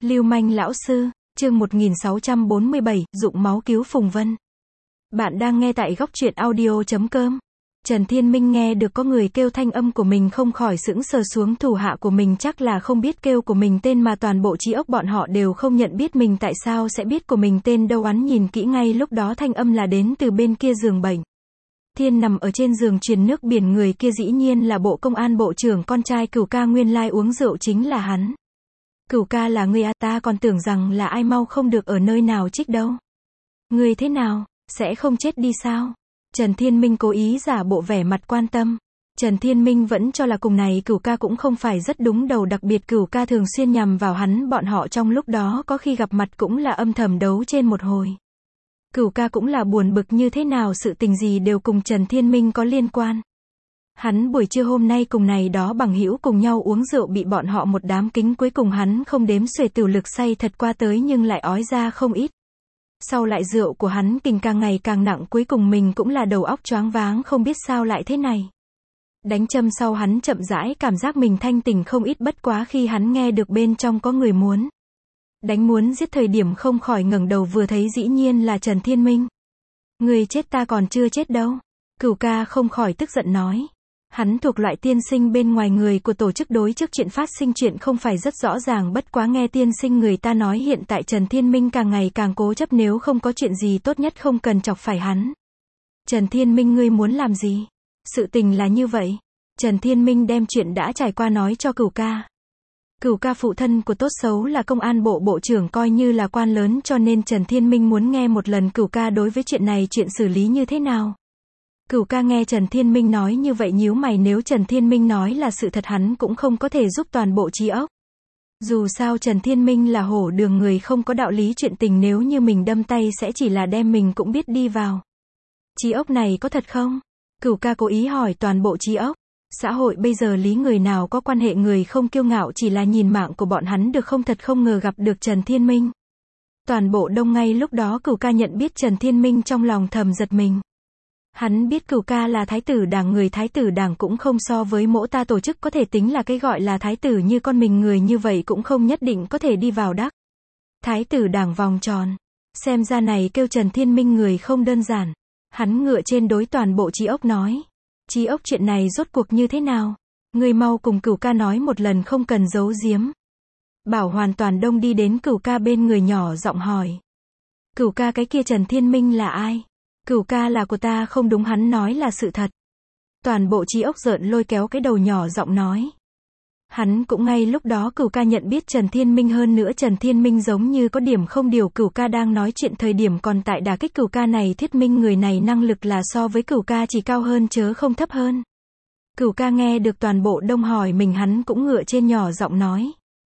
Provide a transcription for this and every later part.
Lưu manh lão sư, chương 1647, dụng máu cứu Phùng Vân. Bạn đang nghe tại góc truyện audio.com. Trần Thiên Minh nghe được có người kêu thanh âm của mình không khỏi sững sờ xuống, thủ hạ của mình chắc là không biết kêu của mình tên mà toàn bộ trí óc bọn họ đều không nhận biết mình, tại sao sẽ biết của mình tên đâu. Hắn nhìn kỹ ngay lúc đó thanh âm là đến từ bên kia giường bệnh. Thiên nằm ở trên giường truyền nước biển, người kia dĩ nhiên là Bộ Công an Bộ trưởng con trai Cửu ca, nguyên lai uống rượu chính là hắn. Cửu ca là ngươi à, ta còn tưởng rằng là ai, mau không được ở nơi nào trích đâu. Ngươi thế nào, sẽ không chết đi sao? Trần Thiên Minh cố ý giả bộ vẻ mặt quan tâm. Trần Thiên Minh vẫn cho là cùng này Cửu ca cũng không phải rất đúng đầu, đặc biệt Cửu ca thường xuyên nhằm vào hắn, bọn họ trong lúc đó có khi gặp mặt cũng là âm thầm đấu trên một hồi. Cửu ca cũng là buồn bực như thế nào, sự tình gì đều cùng Trần Thiên Minh có liên quan. Hắn buổi trưa hôm nay cùng này đó bằng hữu cùng nhau uống rượu, bị bọn họ một đám kính, cuối cùng hắn không đếm xuể tiểu lực say thật qua tới nhưng lại ói ra không ít. Sau lại rượu của hắn kình càng ngày càng nặng, cuối cùng mình cũng là đầu óc choáng váng, không biết sao lại thế này. Đánh châm sau hắn chậm rãi cảm giác mình thanh tỉnh không ít, bất quá khi hắn nghe được bên trong có người muốn đánh muốn giết thời điểm không khỏi ngẩng đầu, vừa thấy dĩ nhiên là Trần Thiên Minh. Người chết, ta còn chưa chết đâu. Cửu ca không khỏi tức giận nói. Hắn thuộc loại tiên sinh bên ngoài người của tổ chức, đối trước chuyện phát sinh chuyện không phải rất rõ ràng, bất quá nghe tiên sinh người ta nói hiện tại Trần Thiên Minh càng ngày càng cố chấp, nếu không có chuyện gì tốt nhất không cần chọc phải hắn. Trần Thiên Minh, ngươi muốn làm gì? Sự tình là như vậy. Trần Thiên Minh đem chuyện đã trải qua nói cho Cửu ca. Cửu ca phụ thân của tốt xấu là công an bộ bộ trưởng, coi như là quan lớn, cho nên Trần Thiên Minh muốn nghe một lần Cửu ca đối với chuyện này chuyện xử lý như thế nào. Cửu ca nghe Trần Thiên Minh nói như vậy nhíu mày, nếu Trần Thiên Minh nói là sự thật hắn cũng không có thể giúp toàn bộ trí óc. Dù sao Trần Thiên Minh là hổ đường người, không có đạo lý chuyện tình, nếu như mình đâm tay sẽ chỉ là đem mình cũng biết đi vào. Trí óc này có thật không? Cửu ca cố ý hỏi toàn bộ trí óc. Xã hội bây giờ lý người nào có quan hệ, người không kiêu ngạo, chỉ là nhìn mạng của bọn hắn được không, thật không ngờ gặp được Trần Thiên Minh. Toàn bộ đông ngay lúc đó Cửu ca nhận biết Trần Thiên Minh trong lòng thầm giật mình. Hắn biết Cửu ca là thái tử đảng, người thái tử đảng cũng không so với mỗ ta tổ chức có thể tính là cái gọi là thái tử như con mình, người như vậy cũng không nhất định có thể đi vào đắc thái tử đảng vòng tròn. Xem ra này kêu Trần Thiên Minh người không đơn giản. Hắn ngựa trên đối toàn bộ trí óc nói. Trí óc, chuyện này rốt cuộc như thế nào? Ngươi mau cùng Cửu ca nói một lần, không cần giấu giếm. Bảo hoàn toàn đông đi đến Cửu ca bên người nhỏ giọng hỏi. Cửu ca, cái kia Trần Thiên Minh là ai? Cửu ca là của ta không đúng, hắn nói là sự thật. Toàn bộ trí óc rợn lôi kéo cái đầu nhỏ giọng nói. Hắn cũng ngay lúc đó Cửu ca nhận biết Trần Thiên Minh, hơn nữa Trần Thiên Minh giống như có điểm không điều, Cửu ca đang nói chuyện thời điểm còn tại đả kích Cửu ca này, thuyết minh người này năng lực là so với Cửu ca chỉ cao hơn chớ không thấp hơn. Cửu ca nghe được toàn bộ đông hỏi mình, hắn cũng ngựa trên nhỏ giọng nói.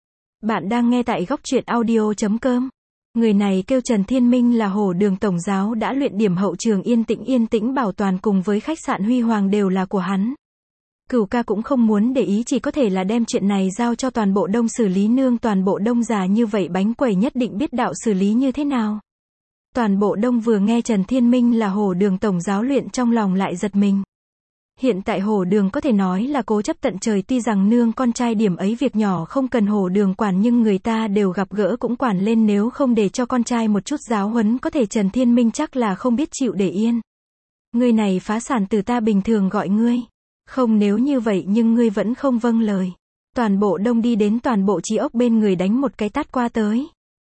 Bạn đang nghe tại góc truyện audio.com. Người này kêu Trần Thiên Minh là hổ đường tổng giáo, đã luyện điểm hậu trường yên tĩnh bảo toàn cùng với khách sạn Huy Hoàng đều là của hắn. Cửu ca cũng không muốn để ý, chỉ có thể là đem chuyện này giao cho toàn bộ đông xử lý, nương toàn bộ đông già như vậy bánh quẩy nhất định biết đạo xử lý như thế nào. Toàn bộ đông vừa nghe Trần Thiên Minh là hổ đường tổng giáo luyện, trong lòng lại giật mình. Hiện tại hổ đường có thể nói là cố chấp tận trời, tuy rằng nương con trai điểm ấy việc nhỏ không cần hổ đường quản, nhưng người ta đều gặp gỡ cũng quản lên, nếu không để cho con trai một chút giáo huấn có thể Trần Thiên Minh chắc là không biết chịu để yên. Ngươi này phá sản từ ta bình thường gọi ngươi. Không, nếu như vậy nhưng ngươi vẫn không vâng lời. Toàn bộ đông đi đến toàn bộ trí óc bên người đánh một cái tát qua tới.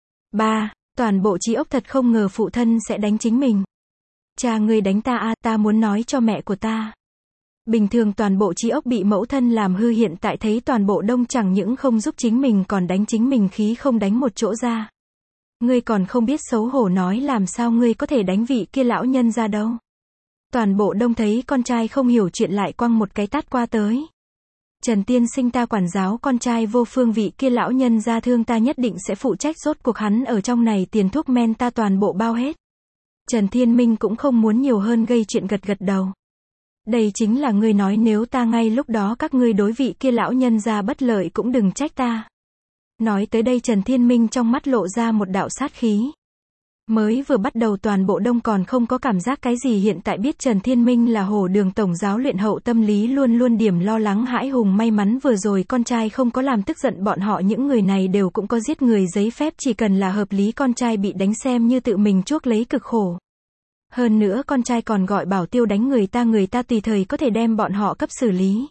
Toàn bộ trí óc thật không ngờ phụ thân sẽ đánh chính mình. Cha ngươi đánh ta à, ta muốn nói cho mẹ của ta. Bình thường toàn bộ trí óc bị mẫu thân làm hư, hiện tại thấy toàn bộ đông chẳng những không giúp chính mình còn đánh chính mình, khí không đánh một chỗ ra. Ngươi còn không biết xấu hổ, nói làm sao ngươi có thể đánh vị kia lão nhân ra đâu. Toàn bộ đông thấy con trai không hiểu chuyện lại quăng một cái tát qua tới. Trần tiên sinh, ta quản giáo con trai vô phương, vị kia lão nhân ra thương ta nhất định sẽ phụ trách, rốt cuộc hắn ở trong này tiền thuốc men ta toàn bộ bao hết. Trần Thiên Minh cũng không muốn nhiều hơn gây chuyện, gật gật đầu. Đây chính là ngươi nói, nếu ta ngay lúc đó các ngươi đối vị kia lão nhân ra bất lợi cũng đừng trách ta. Nói tới đây Trần Thiên Minh trong mắt lộ ra một đạo sát khí. Mới vừa bắt đầu toàn bộ đông còn không có cảm giác cái gì, hiện tại biết Trần Thiên Minh là Hổ Đường tổng giáo luyện hậu, tâm lý luôn luôn điểm lo lắng hãi hùng. May mắn vừa rồi con trai không có làm tức giận bọn họ, những người này đều cũng có giết người giấy phép, chỉ cần là hợp lý con trai bị đánh xem như tự mình chuốc lấy cực khổ. Hơn nữa con trai còn gọi bảo tiêu đánh người ta tùy thời có thể đem bọn họ cấp xử lý.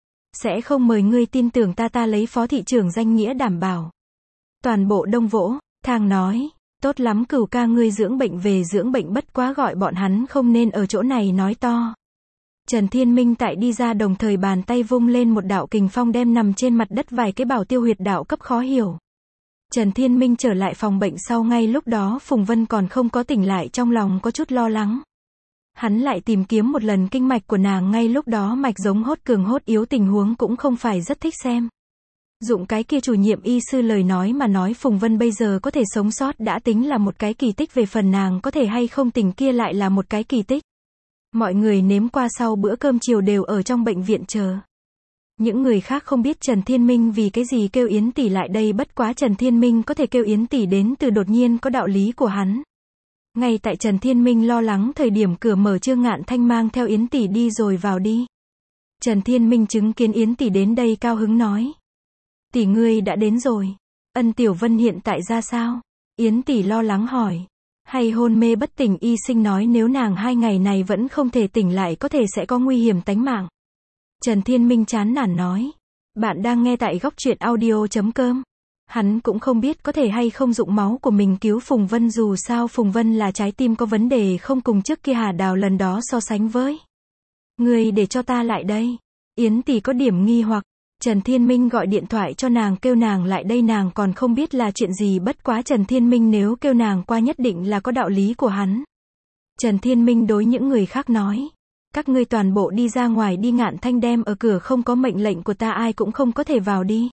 Sẽ không mời ngươi, tin tưởng ta lấy phó thị trưởng danh nghĩa đảm bảo. Toàn bộ đông vỗ, thang nói. Tốt lắm Cửu ca, ngươi dưỡng bệnh về dưỡng bệnh, bất quá gọi bọn hắn không nên ở chỗ này nói to. Trần Thiên Minh tại đi ra đồng thời bàn tay vung lên một đạo kình phong đem nằm trên mặt đất vài cái bảo tiêu huyệt đạo cấp khó hiểu. Trần Thiên Minh trở lại phòng bệnh sau, ngay lúc đó Phùng Vân còn không có tỉnh lại, trong lòng có chút lo lắng. Hắn lại tìm kiếm một lần kinh mạch của nàng, ngay lúc đó mạch giống hốt cường hốt yếu, tình huống cũng không phải rất thích xem. Dụng cái kia chủ nhiệm y sư lời nói mà nói, Phùng Vân bây giờ có thể sống sót đã tính là một cái kỳ tích, về phần nàng có thể hay không tỉnh kia lại là một cái kỳ tích. Mọi người nếm qua sau bữa cơm chiều đều ở trong bệnh viện chờ. Những người khác không biết Trần Thiên Minh vì cái gì kêu Yến tỷ lại đây, bất quá Trần Thiên Minh có thể kêu Yến tỷ đến từ đột nhiên có đạo lý của hắn. Ngay tại Trần Thiên Minh lo lắng thời điểm, cửa mở, Trương Ngạn Thanh mang theo Yến tỷ đi rồi vào đi. Trần Thiên Minh chứng kiến Yến tỷ đến đây cao hứng nói. Tỷ ngươi đã đến rồi. Ân Tiểu Vân hiện tại ra sao? Yến tỷ lo lắng hỏi. Hay hôn mê bất tỉnh, y sinh nói nếu nàng 2 ngày này vẫn không thể tỉnh lại có thể sẽ có nguy hiểm tánh mạng. Trần Thiên Minh chán nản nói. Bạn đang nghe tại góc truyện audio.com. Hắn cũng không biết có thể hay không dụng máu của mình cứu Phùng Vân, dù sao Phùng Vân là trái tim có vấn đề, không cùng trước kia Hà Đào lần đó so sánh với. Người để cho ta lại đây. Yến tỷ có điểm nghi hoặc. Trần Thiên Minh gọi điện thoại cho nàng, kêu nàng lại đây, nàng còn không biết là chuyện gì, bất quá Trần Thiên Minh nếu kêu nàng qua nhất định là có đạo lý của hắn. Trần Thiên Minh đối những người khác nói. Các ngươi toàn bộ đi ra ngoài đi, Ngạn Thanh đem ở cửa, không có mệnh lệnh của ta ai cũng không có thể vào đi.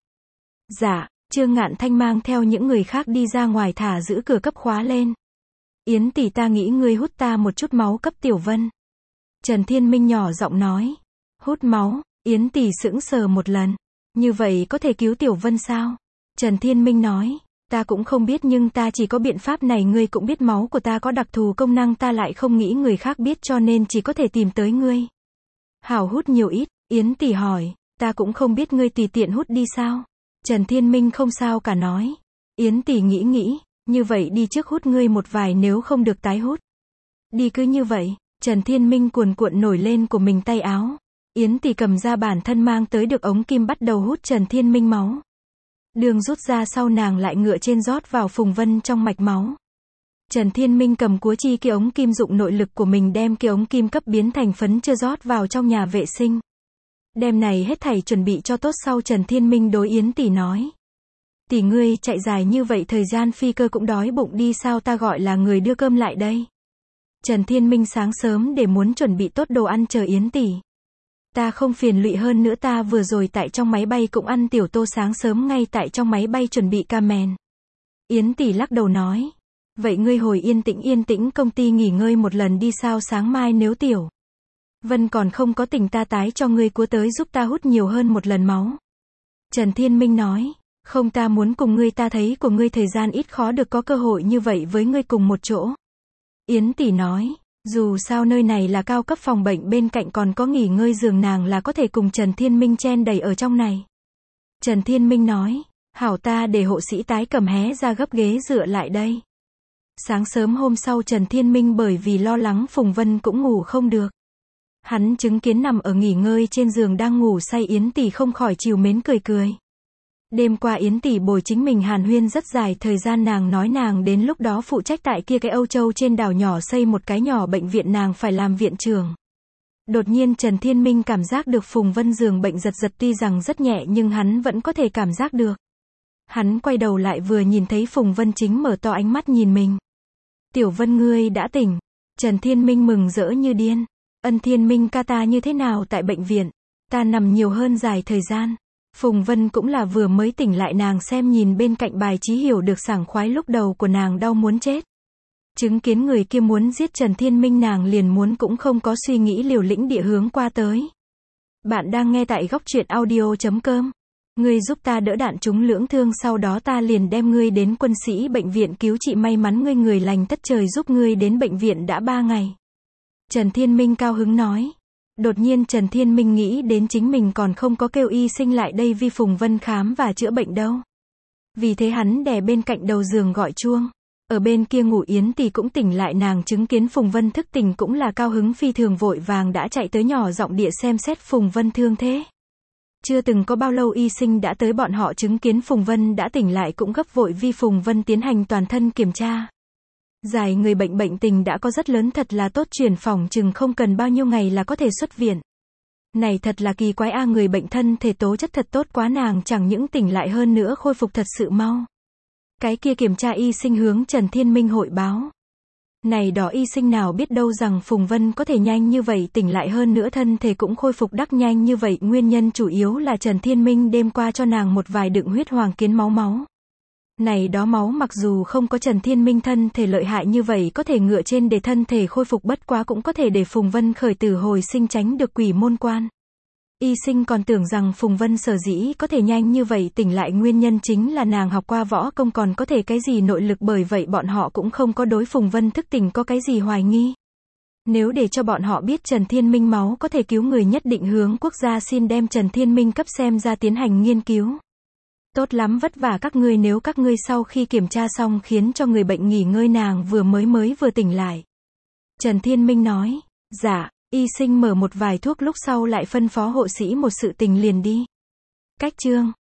Dạ. Trương Ngạn Thanh mang theo những người khác đi ra ngoài, thả giữ cửa cấp khóa lên. Yến tỷ, ta nghĩ ngươi hút ta một chút máu cấp Tiểu Vân. Trần Thiên Minh nhỏ giọng nói. Hút máu? Yến tỷ sững sờ một lần. Như vậy có thể cứu Tiểu Vân sao? Trần Thiên Minh nói. Ta cũng không biết, nhưng ta chỉ có biện pháp này, ngươi cũng biết máu của ta có đặc thù công năng, ta lại không nghĩ người khác biết cho nên chỉ có thể tìm tới ngươi. Hảo, hút nhiều ít? Yến tỷ hỏi. Ta cũng không biết, ngươi tùy tiện hút đi sao? Trần Thiên Minh không sao cả nói. Yến tỷ nghĩ, như vậy đi trước hút ngươi một vài, nếu không được tái hút. Đi cứ như vậy. Trần Thiên Minh cuồn cuộn nổi lên của mình tay áo. Yến tỷ cầm ra bản thân mang tới được ống kim, bắt đầu hút Trần Thiên Minh máu. Đường rút ra sau, nàng lại ngựa trên rót vào Phùng Vân trong mạch máu. Trần Thiên Minh cầm cúa chi cái ống kim, dụng nội lực của mình đem cái ống kim cấp biến thành phấn chưa rót vào trong nhà vệ sinh. Đêm này hết thảy chuẩn bị cho tốt sau, Trần Thiên Minh đối Yến tỷ nói. Tỷ ngươi chạy dài như vậy thời gian phi cơ cũng đói bụng đi sao, ta gọi là người đưa cơm lại đây. Trần Thiên Minh sáng sớm để muốn chuẩn bị tốt đồ ăn chờ Yến tỷ. Ta không phiền lụy, hơn nữa ta vừa rồi tại trong máy bay cũng ăn tiểu tô, sáng sớm ngay tại trong máy bay chuẩn bị cà mèn. Yến tỷ lắc đầu nói. Vậy ngươi hồi yên tĩnh công ty nghỉ ngơi một lần đi, sao sáng mai nếu Tiểu Vân còn không có tỉnh, ta tái cho ngươi cúa tới giúp ta hút nhiều hơn một lần máu. Trần Thiên Minh nói. Không, ta muốn cùng ngươi, ta thấy của ngươi thời gian ít, khó được có cơ hội như vậy với ngươi cùng một chỗ. Yến tỷ nói. Dù sao nơi này là cao cấp phòng bệnh, bên cạnh còn có nghỉ ngơi giường, nàng là có thể cùng Trần Thiên Minh chen đầy ở trong này. Trần Thiên Minh nói. Hảo, ta để hộ sĩ tái cầm hé ra gấp ghế dựa lại đây. Sáng sớm hôm sau, Trần Thiên Minh bởi vì lo lắng Phùng Vân cũng ngủ không được. Hắn chứng kiến nằm ở nghỉ ngơi trên giường đang ngủ say Yến tỷ, không khỏi trìu mến cười. Đêm qua Yến tỷ bồi chính mình hàn huyên rất dài thời gian, nàng nói nàng đến lúc đó phụ trách tại kia cái Âu Châu trên đảo nhỏ xây một cái nhỏ bệnh viện, nàng phải làm viện trưởng. Đột nhiên Trần Thiên Minh cảm giác được Phùng Vân giường bệnh giật, tuy rằng rất nhẹ nhưng hắn vẫn có thể cảm giác được. Hắn quay đầu lại vừa nhìn thấy Phùng Vân chính mở to ánh mắt nhìn mình. Tiểu Vân, ngươi đã tỉnh. Trần Thiên Minh mừng rỡ như điên. Ân Thiên Minh ca, ta như thế nào tại bệnh viện? Ta nằm nhiều hơn dài thời gian. Phùng Vân cũng là vừa mới tỉnh lại, nàng xem nhìn bên cạnh bài trí hiểu được sảng khoái, lúc đầu của nàng đau muốn chết. Chứng kiến người kia muốn giết Trần Thiên Minh, nàng liền muốn cũng không có suy nghĩ, liều lĩnh địa hướng qua tới. Bạn đang nghe tại góc truyện audio.com. Ngươi giúp ta đỡ đạn trúng lưỡng thương, sau đó ta liền đem ngươi đến quân sĩ bệnh viện cứu trị, may mắn ngươi người lành tất trời giúp ngươi đến bệnh viện đã 3 ngày. Trần Thiên Minh cao hứng nói. Đột nhiên Trần Thiên Minh nghĩ đến chính mình còn không có kêu y sinh lại đây vi Phùng Vân khám và chữa bệnh đâu. Vì thế hắn đè bên cạnh đầu giường gọi chuông. Ở bên kia ngủ Yến Tỷ cũng tỉnh lại, nàng chứng kiến Phùng Vân thức tỉnh cũng là cao hứng phi thường, vội vàng đã chạy tới nhỏ giọng địa xem xét Phùng Vân thương thế. Chưa từng có bao lâu y sinh đã tới, bọn họ chứng kiến Phùng Vân đã tỉnh lại cũng gấp vội vi Phùng Vân tiến hành toàn thân kiểm tra. Giải người bệnh bệnh tình đã có rất lớn, thật là tốt, chuyển phòng chừng không cần bao nhiêu ngày là có thể xuất viện. Này thật là kỳ quái a, người bệnh thân thể tố chất thật tốt quá, nàng chẳng những tỉnh lại hơn nữa khôi phục thật sự mau. Cái kia kiểm tra y sinh hướng Trần Thiên Minh hội báo. Này đó y sinh nào biết đâu rằng Phùng Vân có thể nhanh như vậy tỉnh lại, hơn nữa thân thể cũng khôi phục đắc nhanh như vậy, nguyên nhân chủ yếu là Trần Thiên Minh đêm qua cho nàng một vài đựng huyết hoàng kiến máu. Này đó máu mặc dù không có Trần Thiên Minh thân thể lợi hại như vậy có thể ngựa trên để thân thể khôi phục, bất quá cũng có thể để Phùng Vân khởi tử hồi sinh, tránh được quỷ môn quan. Y sinh còn tưởng rằng Phùng Vân sở dĩ có thể nhanh như vậy tỉnh lại, nguyên nhân chính là nàng học qua võ công, còn có thể cái gì nội lực, bởi vậy bọn họ cũng không có đối Phùng Vân thức tỉnh có cái gì hoài nghi. Nếu để cho bọn họ biết Trần Thiên Minh máu có thể cứu người, nhất định hướng quốc gia xin đem Trần Thiên Minh cấp xem ra tiến hành nghiên cứu. Tốt lắm, vất vả các ngươi, nếu các ngươi sau khi kiểm tra xong khiến cho người bệnh nghỉ ngơi, nàng vừa tỉnh lại. Trần Thiên Minh nói. Dạ. Y sinh mở một vài thuốc, lúc sau lại phân phó hộ sĩ một sự tình liền đi. Cách chương